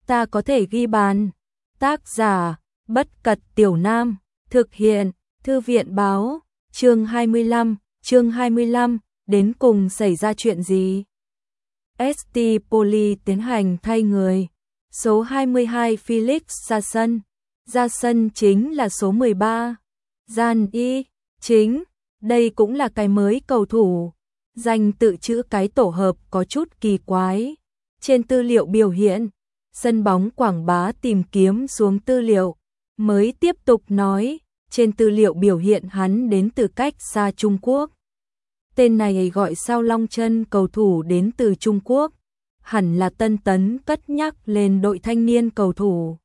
ta có thể ghi bàn. Tác giả, Bất Cật Tiểu Nam, thực hiện, Thư viện Báo, chương 25, đến cùng xảy ra chuyện gì? ST Poli tiến hành thay người. Số 22 Felix ra sân chính là số 13. Gian Y, chính, đây cũng là cái mới cầu thủ. Danh tự chữ cái tổ hợp có chút kỳ quái. Trên tư liệu biểu hiện, sân bóng quảng bá tìm kiếm xuống tư liệu, mới tiếp tục nói, trên tư liệu biểu hiện hắn đến từ cách xa Trung Quốc. Tên này gọi sao long chân cầu thủ đến từ Trung Quốc, hẳn là Tân Tấn cất nhắc lên đội thanh niên cầu thủ.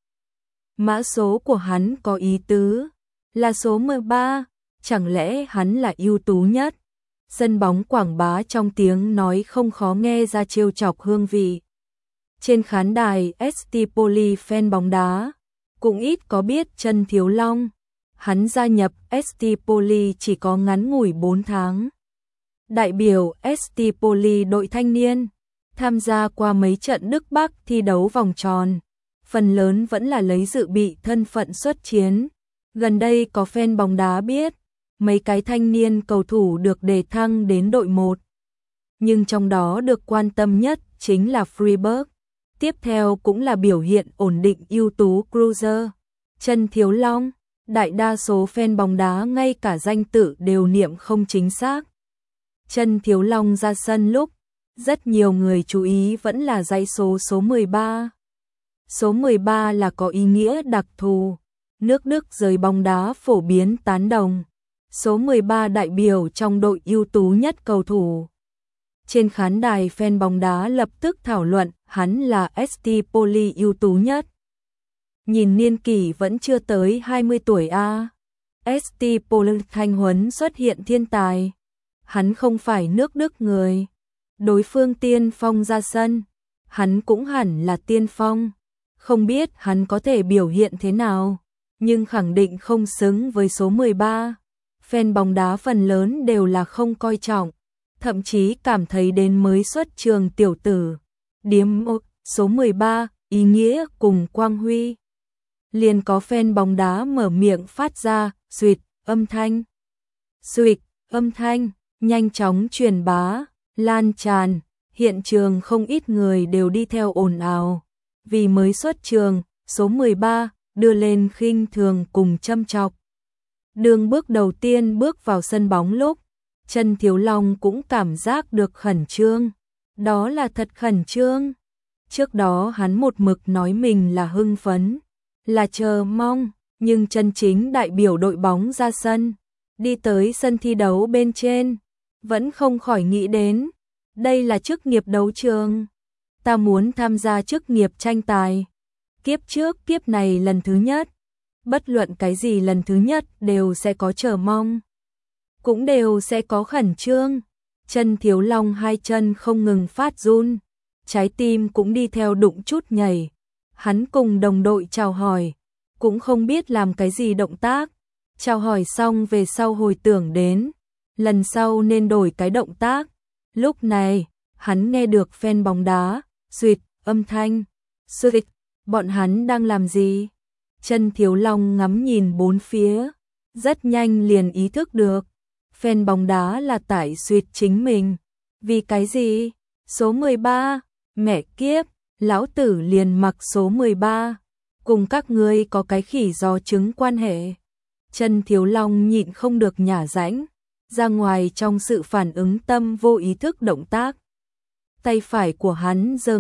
Mã số của hắn có ý tứ, là số 13, chẳng lẽ hắn là ưu tú nhất? Sân bóng quảng bá trong tiếng nói không khó nghe ra trêu chọc hương vị. Trên khán đài ST Poli fan bóng đá cũng ít có biết Trần Thiếu Long. Hắn gia nhập ST Poli chỉ có ngắn ngủi 4 tháng. Đại biểu ST Poli đội thanh niên, tham gia qua mấy trận Đức Bắc thi đấu vòng tròn, phần lớn vẫn là lấy dự bị thân phận xuất chiến. Gần đây có fan bóng đá biết, mấy cái thanh niên cầu thủ được đề thăng đến đội 1. Nhưng trong đó được quan tâm nhất chính là Freiburg. Tiếp theo cũng là biểu hiện ổn định ưu tú Cruiser, Trần Thiếu Long. Đại đa số fan bóng đá ngay cả danh tự đều niệm không chính xác. Trần Thiếu Long ra sân lúc, rất nhiều người chú ý vẫn là dãy số 13. Số 13 là có ý nghĩa đặc thù. Nước Đức giới bóng đá phổ biến tán đồng. Số 13 đại biểu trong đội ưu tú nhất cầu thủ. Trên khán đài fan bóng đá lập tức thảo luận hắn là ST Poli ưu tú nhất. Nhìn niên kỷ vẫn chưa tới 20 tuổi a. ST Poli thanh huấn xuất hiện thiên tài. Hắn không phải nước Đức người. Đối phương tiên phong ra sân, hắn cũng hẳn là tiên phong. Không biết hắn có thể biểu hiện thế nào, nhưng khẳng định không xứng với số 13. Fan bóng đá phần lớn đều là không coi trọng, thậm chí cảm thấy đến mới xuất trường tiểu tử. Điếm số 13, ý nghĩa cùng quang huy. Liền có fan bóng đá mở miệng phát ra, xuỵt, âm thanh. Xuỵt, âm thanh, nhanh chóng truyền bá, lan tràn, hiện trường không ít người đều đi theo ồn ào. Vì mới xuất trường, số 13, đưa lên khinh thường cùng châm chọc. Đường bước đầu tiên bước vào sân bóng lúc, Trần Thiếu Long cũng cảm giác được khẩn trương. Đó là thật khẩn trương. Trước đó hắn một mực nói mình là hưng phấn, là chờ mong, nhưng chân chính đại biểu đội bóng ra sân, đi tới sân thi đấu bên trên, vẫn không khỏi nghĩ đến, đây là chức nghiệp đấu trường. Ta muốn tham gia chức nghiệp tranh tài. Kiếp trước kiếp này lần thứ nhất. Bất luận cái gì lần thứ nhất đều sẽ có chờ mong, cũng đều sẽ có khẩn trương. Trần Thiếu Long hai chân không ngừng phát run, trái tim cũng đi theo đụng chút nhảy. Hắn cùng đồng đội chào hỏi, cũng không biết làm cái gì động tác. Chào hỏi xong về sau hồi tưởng đến, lần sau nên đổi cái động tác. Lúc này, hắn nghe được fan bóng đá, xuỵt, âm thanh, xuỵt, bọn hắn đang làm gì? Trần Thiếu Long ngắm nhìn bốn phía, rất nhanh liền ý thức được, fan bóng đá là tại xuỵt chính mình. Vì cái gì? Số 13, mẹ kiếp, lão tử liền mặc số 13, cùng các ngươi có cái khỉ giò trứng quan hệ. Trần Thiếu Long nhịn không được nhả rãnh, ra ngoài trong sự phản ứng tâm vô ý thức động tác. Tay phải của hắn giơ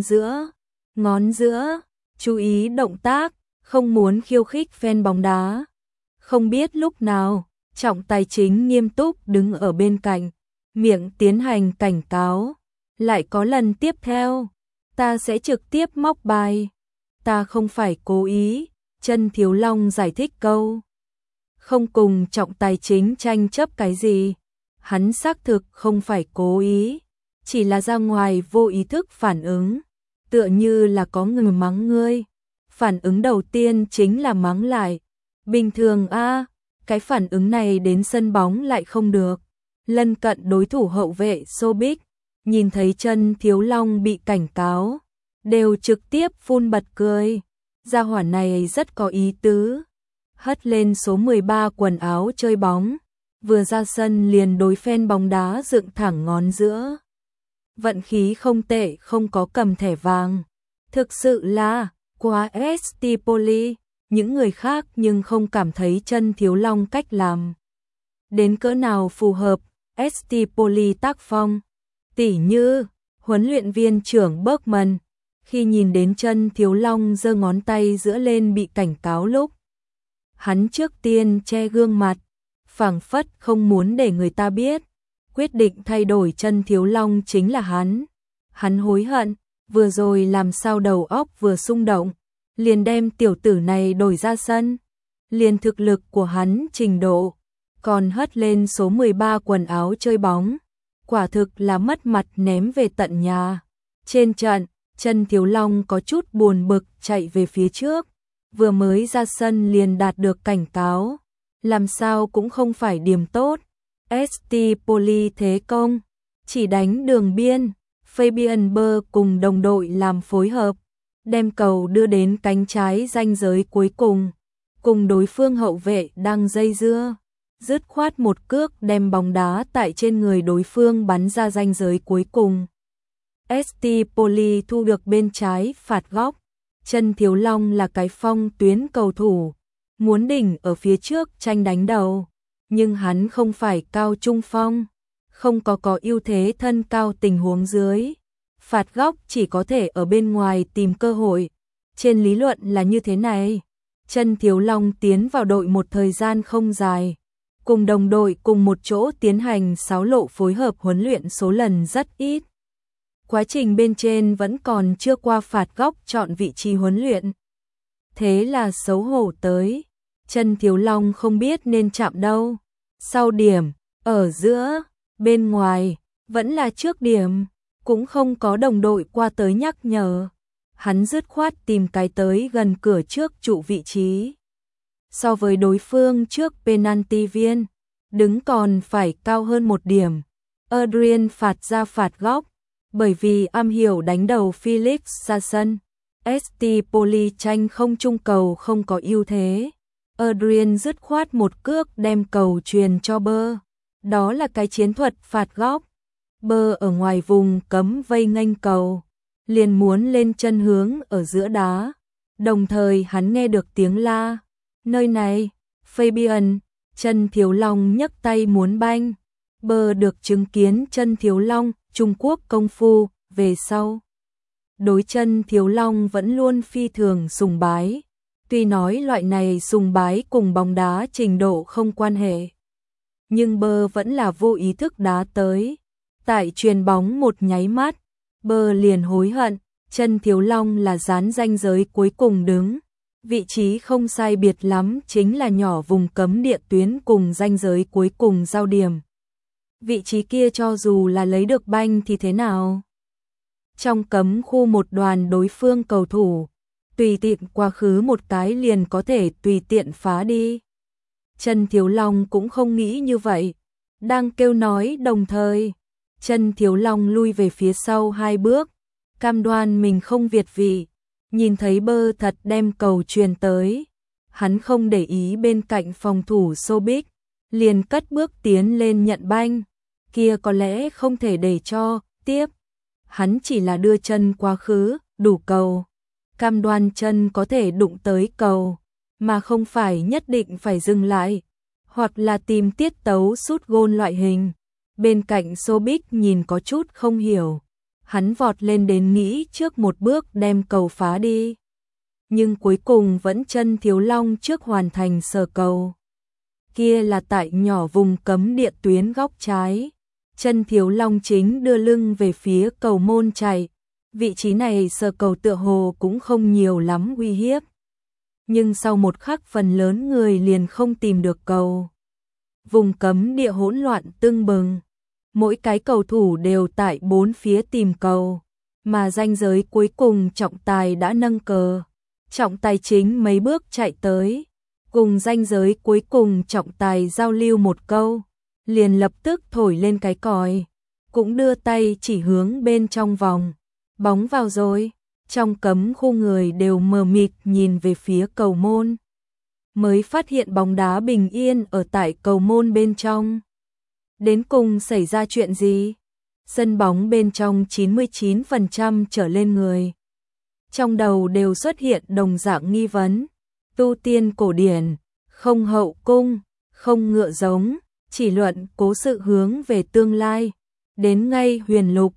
ngón giữa, chú ý động tác, không muốn khiêu khích fan bóng đá. Không biết lúc nào, trọng tài chính nghiêm túc đứng ở bên cạnh, miệng tiến hành cảnh cáo. Lại có lần tiếp theo, ta sẽ trực tiếp móc bài. Ta không phải cố ý, Trần Thiếu Long giải thích câu. Không cùng trọng tài chính tranh chấp cái gì. Hắn xác thực không phải cố ý, chỉ là ra ngoài vô ý thức phản ứng. Tựa như là có người mắng ngươi. Phản ứng đầu tiên chính là mắng lại. Bình thường cái phản ứng này đến sân bóng lại không được. Lân cận đối thủ hậu vệ Sobic, nhìn thấy Trần Thiếu Long bị cảnh cáo, đều trực tiếp phun bật cười. Gia hỏa này rất có ý tứ. Hất lên số 13 quần áo chơi bóng, vừa ra sân liền đối phen bóng đá dựng thẳng ngón giữa. Vận khí không tệ, không có cầm thẻ vàng. Thực sự là quá Estipoli, những người khác nhưng không cảm thấy chân Thiếu Long cách làm đến cỡ nào phù hợp Estipoli tác phong. Tỉ như huấn luyện viên trưởng Bergman khi nhìn đến chân Thiếu Long giơ ngón tay giữa lên bị cảnh cáo lúc, hắn trước tiên che gương mặt, phảng phất không muốn để người ta biết, quyết định thay đổi chân Thiếu Long chính là hắn. Hắn hối hận, vừa rồi làm sao đầu óc vừa xung động, liền đem tiểu tử này đổi ra sân. Liền thực lực của hắn trình độ, còn hất lên số 13 quần áo chơi bóng, quả thực là mất mặt ném về tận nhà. Trên trận, chân Thiếu Long có chút buồn bực chạy về phía trước, vừa mới ra sân liền đạt được cảnh cáo, làm sao cũng không phải điểm tốt. Estipoli thế công, chỉ đánh đường biên, Fabian Bơ cùng đồng đội làm phối hợp, đem cầu đưa đến cánh trái ranh giới cuối cùng đối phương hậu vệ đang dây dưa, dứt khoát một cước đem bóng đá tại trên người đối phương bắn ra ranh giới cuối cùng. Estipoli thu được bên trái phạt góc, chân Thiếu Long là cái phong tuyến cầu thủ, muốn đỉnh ở phía trước tranh đánh đầu, nhưng hắn không phải cao trung phong, không có ưu thế thân cao tình huống dưới. Phạt góc chỉ có thể ở bên ngoài tìm cơ hội, trên lý luận là như thế này. Chân Thiếu Long tiến vào đội một thời gian không dài, cùng đồng đội cùng một chỗ tiến hành 6 lộ phối hợp huấn luyện số lần rất ít. Quá trình bên trên vẫn còn chưa qua phạt góc chọn vị trí huấn luyện. Thế là xấu hổ tới, chân Thiếu Long không biết nên chạm đâu. Sau điểm, ở giữa, bên ngoài, vẫn là trước điểm, cũng không có đồng đội qua tới nhắc nhở. Hắn dứt khoát tìm cái tới gần cửa trước trụ vị trí. So với đối phương trước penalty viên, đứng còn phải cao hơn một điểm. Adrian phạt ra phạt góc, bởi vì am hiểu đánh đầu Felix ra sân. Estipoli tranh không trung cầu không có ưu thế. Adrian dứt khoát một cước đem cầu truyền cho Bơ. Đó là cái chiến thuật phạt góc. Bơ ở ngoài vùng cấm vây nghênh cầu, liền muốn lên chân hướng ở giữa đá. Đồng thời hắn nghe được tiếng la. Nơi này, Fabian, chân Thiếu Long nhấc tay muốn banh. Bơ được chứng kiến chân Thiếu Long, Trung Quốc công phu, về sau. Đối chân Thiếu Long vẫn luôn phi thường sùng bái. Tuy nói loại này sùng bái cùng bóng đá trình độ không quan hệ, nhưng Bơ vẫn là vô ý thức đá tới. Tại chuyền bóng một nháy mắt, Bơ liền hối hận, chân Thiếu Long là dán ranh giới cuối cùng đứng. Vị trí không sai biệt lắm chính là nhỏ vùng cấm địa tuyến cùng ranh giới cuối cùng giao điểm. Vị trí kia cho dù là lấy được banh thì thế nào? Trong cấm khu một đoàn đối phương cầu thủ, tùy tiện quá khứ một cái liền có thể tùy tiện phá đi. Chân Thiếu Long cũng không nghĩ như vậy, đang kêu nói đồng thời, chân Thiếu Long lui về phía sau 2 bước, cam đoan mình không việt vị. Nhìn thấy Bơ thật đem cầu truyền tới, hắn không để ý bên cạnh phòng thủ Sobic, liền cất bước tiến lên nhận banh, kia có lẽ không thể để cho tiếp. Hắn chỉ là đưa chân quá khứ, đủ cầu, cam đoan chân có thể đụng tới cầu, mà không phải nhất định phải dừng lại, hoặc là tìm tiết tấu sút gôn loại hình. Bên cạnh Sobic nhìn có chút không hiểu, hắn vọt lên đến nghĩ trước một bước đem cầu phá đi. Nhưng cuối cùng vẫn chân Thiếu Long trước hoàn thành sờ cầu. Kia là tại nhỏ vùng cấm địa tuyến góc trái. Chân Thiếu Long chính đưa lưng về phía cầu môn chạy. Vị trí này sờ cầu tựa hồ cũng không nhiều lắm uy hiếp. Nhưng sau một khắc phần lớn người liền không tìm được cầu. Vùng cấm địa hỗn loạn tưng bừng. Mỗi cái cầu thủ đều tại 4 phía tìm cầu, mà ranh giới cuối cùng trọng tài đã nâng cờ. Trọng tài chính mấy bước chạy tới, cùng ranh giới cuối cùng trọng tài giao lưu một câu, liền lập tức thổi lên cái còi, cũng đưa tay chỉ hướng bên trong vòng. Bóng vào rồi, Trong cấm khu người đều mờ mịt nhìn về phía cầu môn. Mới phát hiện bóng đá bình yên ở tại cầu môn bên trong. Đến cùng xảy ra chuyện gì? Sân bóng bên trong 99% trở lên người. Trong đầu đều xuất hiện đồng dạng nghi vấn. Tu tiên cổ điển, không hậu cung, không ngựa giống, chỉ luận cố sự hướng về tương lai. Đến ngay huyền lục,